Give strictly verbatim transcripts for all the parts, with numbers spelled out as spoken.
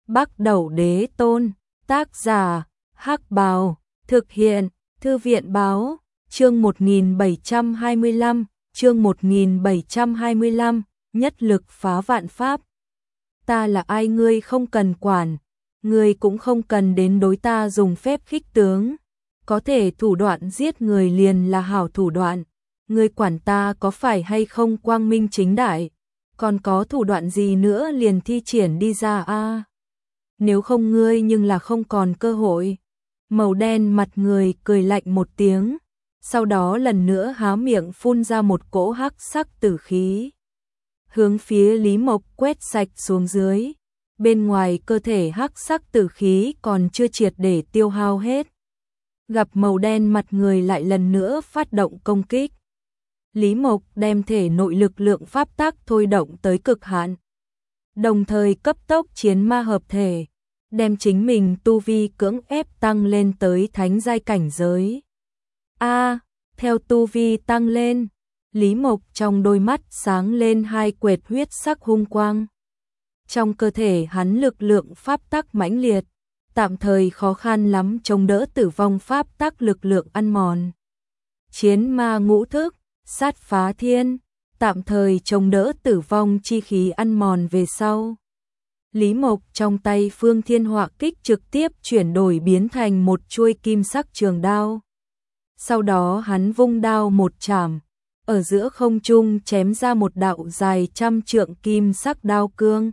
Bắc Đẩu Đế Tôn, tác giả, Hắc Bào, thực hiện, Thư viện báo, chương một nghìn bảy trăm hai mươi lăm, chương một nghìn bảy trăm hai mươi lăm, nhất lực phá vạn pháp. Ta là ai ngươi không cần quản, ngươi cũng không cần đến đối ta dùng phép khích tướng, có thể thủ đoạn giết người liền là hảo thủ đoạn, ngươi quản ta có phải hay không quang minh chính đại, còn có thủ đoạn gì nữa liền thi triển đi ra a. Nếu không ngươi nhưng là không còn cơ hội. Màu đen mặt người cười lạnh một tiếng, sau đó lần nữa há miệng phun ra một cỗ hắc sắc tử khí. Hướng phía Lý Mộc quét sạch xuống dưới, bên ngoài cơ thể hắc sắc tử khí còn chưa triệt để tiêu hao hết. Gặp màu đen mặt người lại lần nữa phát động công kích. Lý Mộc đem thể nội lực lượng pháp tắc thôi động tới cực hạn, đồng thời cấp tốc chiến ma hợp thể, đem chính mình tu vi cưỡng ép tăng lên tới thánh giai cảnh giới. A, theo tu vi tăng lên, Lý Mộc trong đôi mắt sáng lên hai quệt huyết sắc hung quang. Trong cơ thể hắn lực lượng pháp tắc mãnh liệt, tạm thời khó khăn lắm chống đỡ tử vong pháp tắc lực lượng ăn mòn. Chiến ma ngũ thức, sát phá thiên, tạm thời chống đỡ tử vong chi khí ăn mòn về sau. Lý Mộc trong tay Phương Thiên Họa kích trực tiếp chuyển đổi biến thành một chuôi kim sắc trường đao. Sau đó hắn vung đao một chảm, ở giữa không trung chém ra một đạo dài trăm trượng kim sắc đao cương,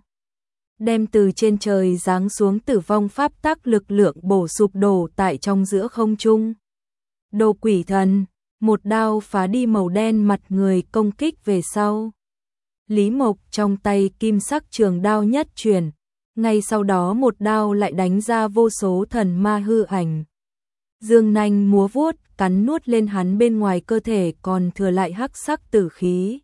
đem từ trên trời giáng xuống tử vong pháp tắc lực lượng bổ sụp đổ tại trong giữa không trung. Đồ quỷ thần, một đao phá đi màu đen mặt người công kích về sau. Lý Mộc trong tay kim sắc trường đao nhất chuyển, ngay sau đó một đao lại đánh ra vô số thần ma hư ảnh. Dương nanh múa vuốt, cắn nuốt lên hắn bên ngoài cơ thể còn thừa lại hắc sắc tử khí.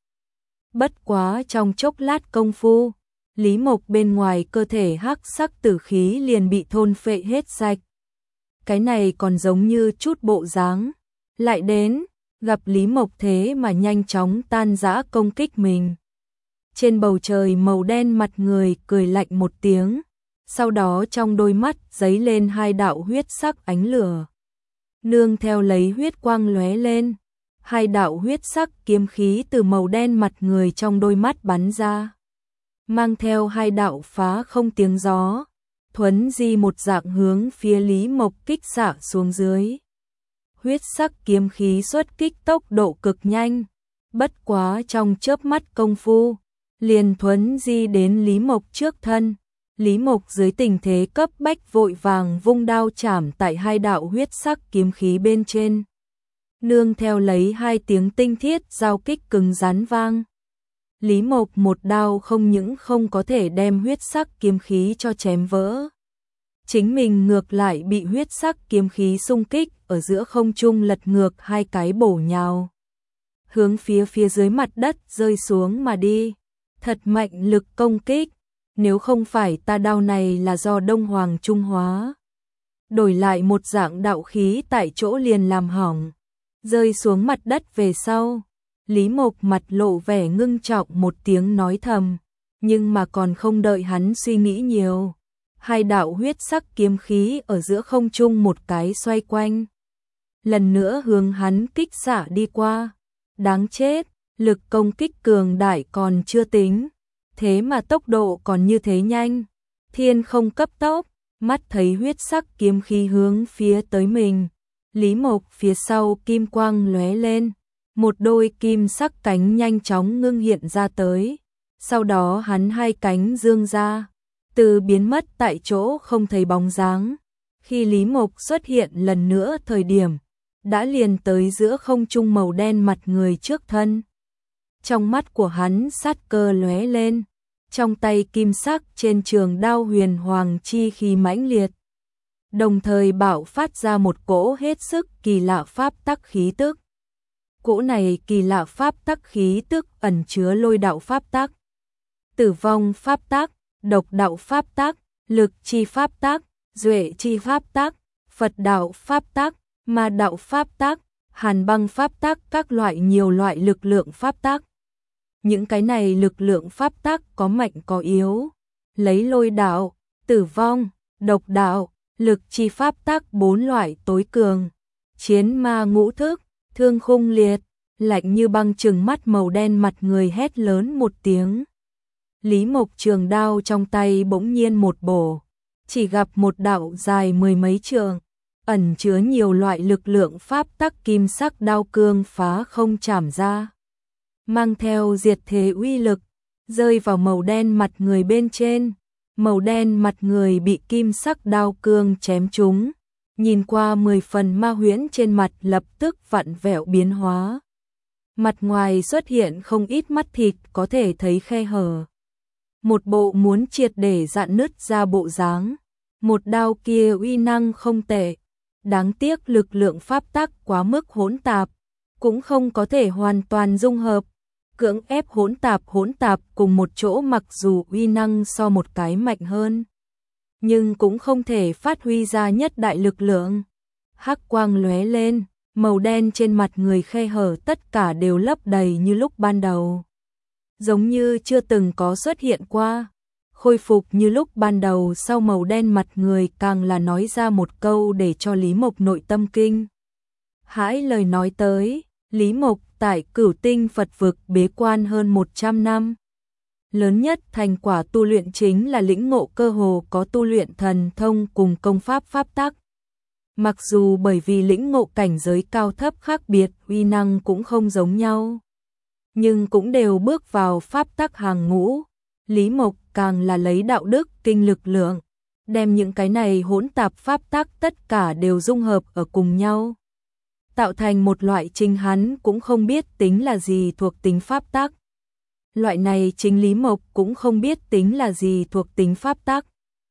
Bất quá trong chốc lát công phu, Lý Mộc bên ngoài cơ thể hắc sắc tử khí liền bị thôn phệ hết sạch. Cái này còn giống như chút bộ dáng. Lại đến, gặp Lý Mộc thế mà nhanh chóng tan rã công kích mình. Trên bầu trời màu đen mặt người cười lạnh một tiếng, sau đó trong đôi mắt giấy lên hai đạo huyết sắc ánh lửa. Nương theo lấy huyết quang lóe lên, hai đạo huyết sắc kiếm khí từ màu đen mặt người trong đôi mắt bắn ra, mang theo hai đạo phá không tiếng gió, thuấn di một dạng hướng phía Lý Mộc kích xạ xuống dưới. Huyết sắc kiếm khí xuất kích tốc độ cực nhanh, bất quá trong chớp mắt công phu, liền thuấn di đến Lý Mộc trước thân. Lý Mộc dưới tình thế cấp bách vội vàng vung đao chảm tại hai đạo huyết sắc kiếm khí bên trên. Nương theo lấy hai tiếng tinh thiết giao kích cứng rắn vang. Lý Mộc một đao không những không có thể đem huyết sắc kiếm khí cho chém vỡ. Chính mình ngược lại bị huyết sắc kiếm khí xung kích ở giữa không trung lật ngược hai cái bổ nhào. Hướng phía phía dưới mặt đất rơi xuống mà đi. Thật mạnh lực công kích, nếu không phải ta đao này là do Đông Hoàng Trung hóa. Đổi lại một dạng đạo khí tại chỗ liền làm hỏng, rơi xuống mặt đất về sau. Lý Mộc mặt lộ vẻ ngưng trọng một tiếng nói thầm, nhưng mà còn không đợi hắn suy nghĩ nhiều. Hai đạo huyết sắc kiếm khí ở giữa không trung một cái xoay quanh. Lần nữa hướng hắn kích xạ đi qua, đáng chết. Lực công kích cường đại còn chưa tính, thế mà tốc độ còn như thế nhanh. Thiên không cấp tốc, mắt thấy huyết sắc kiếm khí hướng phía tới mình. Lý Mộc phía sau kim quang lóe lên, một đôi kim sắc cánh nhanh chóng ngưng hiện ra tới. Sau đó hắn hai cánh dương ra, từ biến mất tại chỗ không thấy bóng dáng. Khi Lý Mộc xuất hiện lần nữa thời điểm, đã liền tới giữa không trung màu đen mặt người trước thân. Trong mắt của hắn sát cơ lóe lên, trong tay kim sắc trên trường đao huyền hoàng chi khí mãnh liệt, đồng thời bạo phát ra một cỗ hết sức kỳ lạ pháp tắc khí tức. Cỗ này kỳ lạ pháp tắc khí tức ẩn chứa lôi đạo pháp tắc, tử vong pháp tắc, độc đạo pháp tắc, lực chi pháp tắc, duệ chi pháp tắc, Phật đạo pháp tắc, ma đạo pháp tắc, hàn băng pháp tắc, các loại nhiều loại lực lượng pháp tắc. Những cái này lực lượng pháp tắc có mạnh có yếu, lấy lôi đạo, tử vong, độc đạo, lực chi pháp tắc bốn loại tối cường, chiến ma ngũ thức, thương khung liệt, lạnh như băng trừng mắt màu đen mặt người hét lớn một tiếng. Lý Mộc trường đao trong tay bỗng nhiên một bổ, chỉ gặp một đạo dài mười mấy trượng, ẩn chứa nhiều loại lực lượng pháp tắc kim sắc đao cương phá không chảm ra, mang theo diệt thế uy lực, rơi vào màu đen mặt người bên trên. Màu đen mặt người bị kim sắc đao cương chém trúng, nhìn qua mười phần ma huyễn trên mặt lập tức vặn vẹo biến hóa. Mặt ngoài xuất hiện không ít mắt thịt có thể thấy khe hở. Một bộ muốn triệt để rạn nứt ra bộ dáng. Một đao kia uy năng không tệ, đáng tiếc lực lượng pháp tắc quá mức hỗn tạp, cũng không có thể hoàn toàn dung hợp. Cưỡng ép hỗn tạp hỗn tạp cùng một chỗ mặc dù uy năng so một cái mạnh hơn, nhưng cũng không thể phát huy ra nhất đại lực lượng. Hắc quang lóe lên, màu đen trên mặt người khe hở tất cả đều lấp đầy như lúc ban đầu. Giống như chưa từng có xuất hiện qua, khôi phục như lúc ban đầu sau màu đen mặt người càng là nói ra một câu để cho Lý Mộc nội tâm kinh hãi lời nói tới. Lý Mộc tại Cửu Tinh Phật vực bế quan hơn một trăm năm. Lớn nhất thành quả tu luyện chính là lĩnh ngộ cơ hồ có tu luyện thần thông cùng công pháp pháp tắc. Mặc dù bởi vì lĩnh ngộ cảnh giới cao thấp khác biệt, uy năng cũng không giống nhau, nhưng cũng đều bước vào pháp tắc hàng ngũ. Lý Mộc càng là lấy đạo đức kinh lực lượng, đem những cái này hỗn tạp pháp tắc tất cả đều dung hợp ở cùng nhau, tạo thành một loại chính hắn cũng không biết tính là gì thuộc tính pháp tắc. Loại này chính Lý Mộc cũng không biết tính là gì thuộc tính pháp tắc.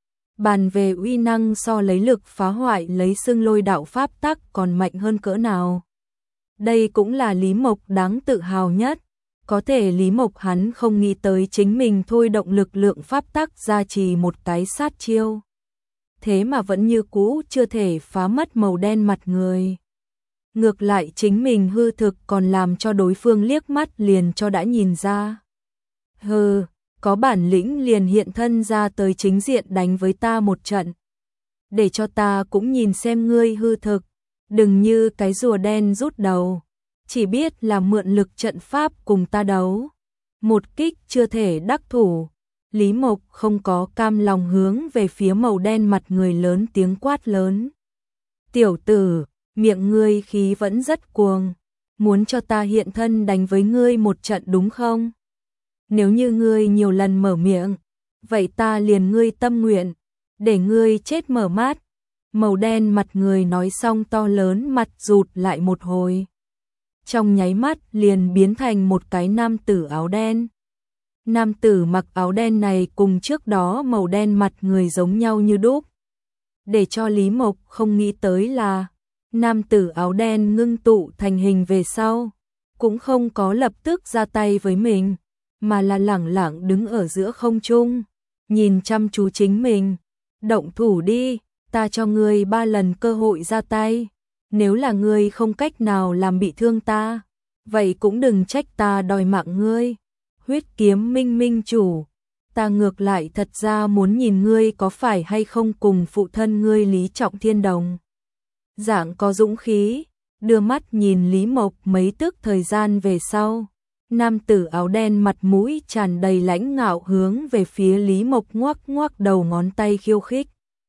Bàn về uy năng so lấy lực phá hoại lấy xưng lôi đạo pháp tắc còn mạnh hơn cỡ nào. Đây cũng là Lý Mộc đáng tự hào nhất. Có thể Lý Mộc hắn không nghĩ tới chính mình thôi động lực lượng pháp tắc gia trì một cái sát chiêu. Thế mà vẫn như cũ chưa thể phá mất màu đen mặt người. Ngược lại chính mình hư thực còn làm cho đối phương liếc mắt liền cho đã nhìn ra. Hừ, có bản lĩnh liền hiện thân ra tới chính diện đánh với ta một trận. Để cho ta cũng nhìn xem ngươi hư thực, đừng như cái rùa đen rút đầu, chỉ biết là mượn lực trận pháp cùng ta đấu. Một kích chưa thể đắc thủ, Lý Mộc không có cam lòng hướng về phía màu đen mặt người lớn tiếng quát lớn. Tiểu tử, miệng ngươi khí vẫn rất cuồng, muốn cho ta hiện thân đánh với ngươi một trận đúng không? Nếu như ngươi nhiều lần mở miệng, vậy ta liền ngươi tâm nguyện, để ngươi chết mở mắt. Màu đen mặt người nói xong to lớn mặt rụt lại một hồi. Trong nháy mắt liền biến thành một cái nam tử áo đen. Nam tử mặc áo đen này cùng trước đó màu đen mặt người giống nhau như đúc. Để cho Lý Mộc không nghĩ tới là nam tử áo đen ngưng tụ thành hình về sau, cũng không có lập tức ra tay với mình, mà là lẳng lặng đứng ở giữa không trung, nhìn chăm chú chính mình. Động thủ đi, ta cho ngươi ba lần cơ hội ra tay. Nếu là ngươi không cách nào làm bị thương ta, vậy cũng đừng trách ta đòi mạng ngươi. Huyết kiếm minh minh chủ, ta ngược lại thật ra muốn nhìn ngươi có phải hay không cùng phụ thân ngươi Lý Trọng Thiên đồng dạng có dũng khí. Đưa mắt nhìn Lý Mộc mấy tức thời gian về sau, nam tử áo đen mặt mũi tràn đầy lãnh ngạo hướng về phía Lý Mộc ngoắc ngoắc đầu ngón tay khiêu khích.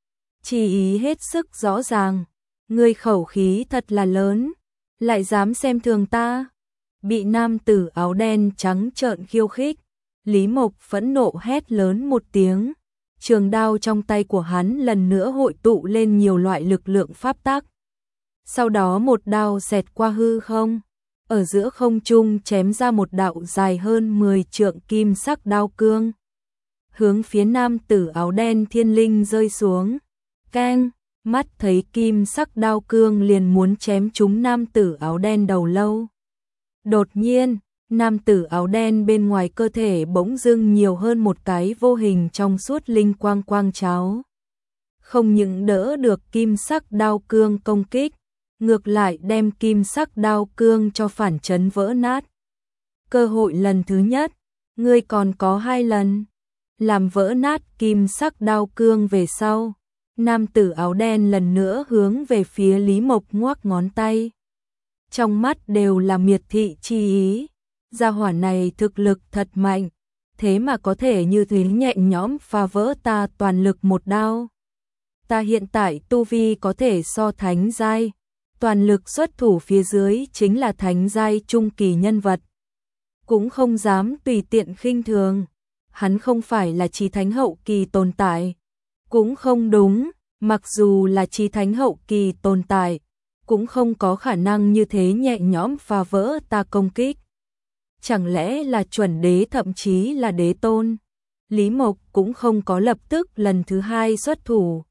Chỉ ý hết sức rõ ràng, ngươi khẩu khí thật là lớn, lại dám xem thường ta. Bị nam tử áo đen trắng trợn khiêu khích, Lý Mộc phẫn nộ hét lớn một tiếng, trường đao trong tay của hắn lần nữa hội tụ lên nhiều loại lực lượng pháp tắc. Sau đó một đao xẹt qua hư không, ở giữa không trung chém ra một đạo dài hơn mười trượng kim sắc đao cương, hướng phía nam tử áo đen thiên linh rơi xuống. Keng, mắt thấy kim sắc đao cương liền muốn chém trúng nam tử áo đen đầu lâu. Đột nhiên, nam tử áo đen bên ngoài cơ thể bỗng dưng nhiều hơn một cái vô hình trong suốt linh quang quang cháo. Không những đỡ được kim sắc đao cương công kích, ngược lại đem kim sắc đao cương cho phản chấn vỡ nát. Cơ hội lần thứ nhất, ngươi còn có hai lần. làm vỡ nát kim sắc đao cương về sau. Nam tử áo đen lần nữa hướng về phía Lý Mộc ngoắc ngón tay. Trong mắt đều là miệt thị chi ý. Gia hỏa này thực lực thật mạnh, thế mà có thể như thế nhẹ nhõm phá vỡ ta toàn lực một đao. Ta hiện tại tu vi có thể so thánh giai, toàn lực xuất thủ phía dưới chính là thánh giai trung kỳ nhân vật. Cũng không dám tùy tiện khinh thường, hắn không phải là chí thánh hậu kỳ tồn tại. Cũng không đúng, mặc dù là chí thánh hậu kỳ tồn tại, cũng không có khả năng như thế nhẹ nhõm phá vỡ ta công kích. Chẳng lẽ là chuẩn đế thậm chí là đế tôn? Lý Mộc cũng không có lập tức lần thứ hai xuất thủ,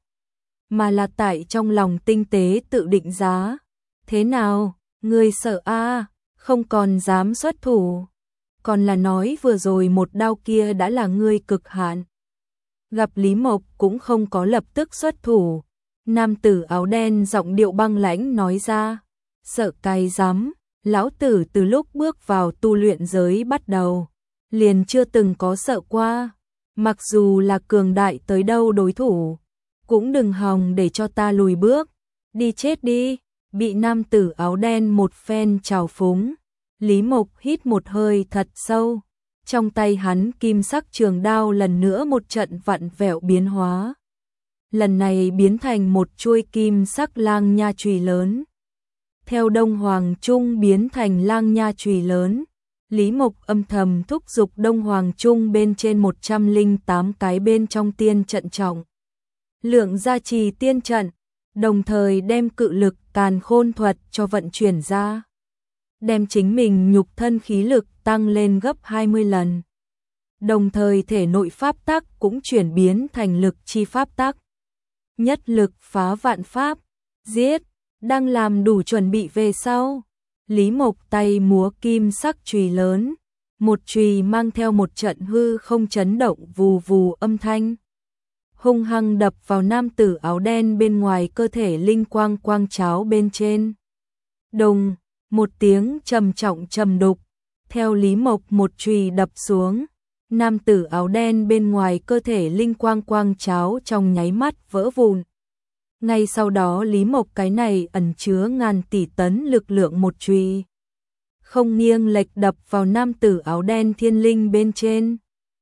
mà là tại trong lòng tinh tế tự định giá. Thế nào, ngươi sợ a, à, không còn dám xuất thủ, còn là nói vừa rồi một đao kia đã là ngươi cực hạn. Gặp Lý Mộc cũng không có lập tức xuất thủ, nam tử áo đen giọng điệu băng lãnh nói ra, sợ cái rắm, lão tử từ lúc bước vào tu luyện giới bắt đầu, liền chưa từng có sợ qua, mặc dù là cường đại tới đâu đối thủ, cũng đừng hòng để cho ta lùi bước, đi chết đi. Bị nam tử áo đen một phen trào phúng, Lý Mộc hít một hơi thật sâu, trong tay hắn kim sắc trường đao lần nữa một trận vặn vẹo biến hóa. Lần này biến thành một chuôi kim sắc lang nha chùy lớn. Theo Đông Hoàng Trung biến thành lang nha chùy lớn, Lý Mộc âm thầm thúc giục Đông Hoàng Trung bên trên một trăm lẻ tám cái bên trong tiên trận trọng. Lượng gia trì tiên trận, đồng thời đem cự lực càn khôn thuật cho vận chuyển ra. Đem chính mình nhục thân khí lực tăng lên gấp hai mươi lần. Đồng thời thể nội pháp tắc cũng chuyển biến thành lực chi pháp tắc. Nhất lực phá vạn pháp, giết, đang làm đủ chuẩn bị về sau. Lý Mộc tay múa kim sắc chùy lớn, một chùy mang theo một trận hư không chấn động vù vù âm thanh. Hung hăng đập vào nam tử áo đen bên ngoài cơ thể linh quang quang cháo bên trên. Đùng, một tiếng trầm trọng trầm đục, theo Lý Mộc một chùy đập xuống, nam tử áo đen bên ngoài cơ thể linh quang quang cháo trong nháy mắt vỡ vụn. Ngay sau đó Lý Mộc cái này ẩn chứa ngàn tỷ tấn lực lượng một chùy, không nghiêng lệch đập vào nam tử áo đen thiên linh bên trên.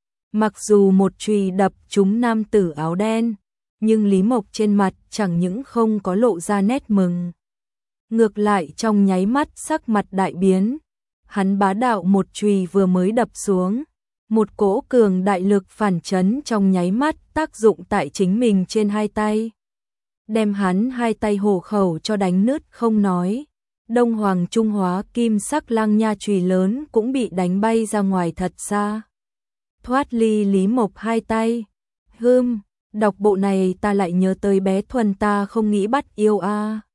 Mặc dù một chùy đập trúng nam tử áo đen, nhưng Lý Mộc trên mặt chẳng những không có lộ ra nét mừng. Ngược lại trong nháy mắt sắc mặt đại biến, hắn bá đạo một chùy vừa mới đập xuống, một cỗ cường đại lực phản chấn trong nháy mắt tác dụng tại chính mình trên hai tay. Đem hắn hai tay hổ khẩu cho đánh nứt không nói, Đông Hoàng Trung hóa kim sắc lang nha chùy lớn cũng bị đánh bay ra ngoài thật xa. Thoát ly Lý Mộc hai tay. Hừm, đọc bộ này ta lại nhớ tới bé Thuần ta không nghĩ bắt yêu a. À.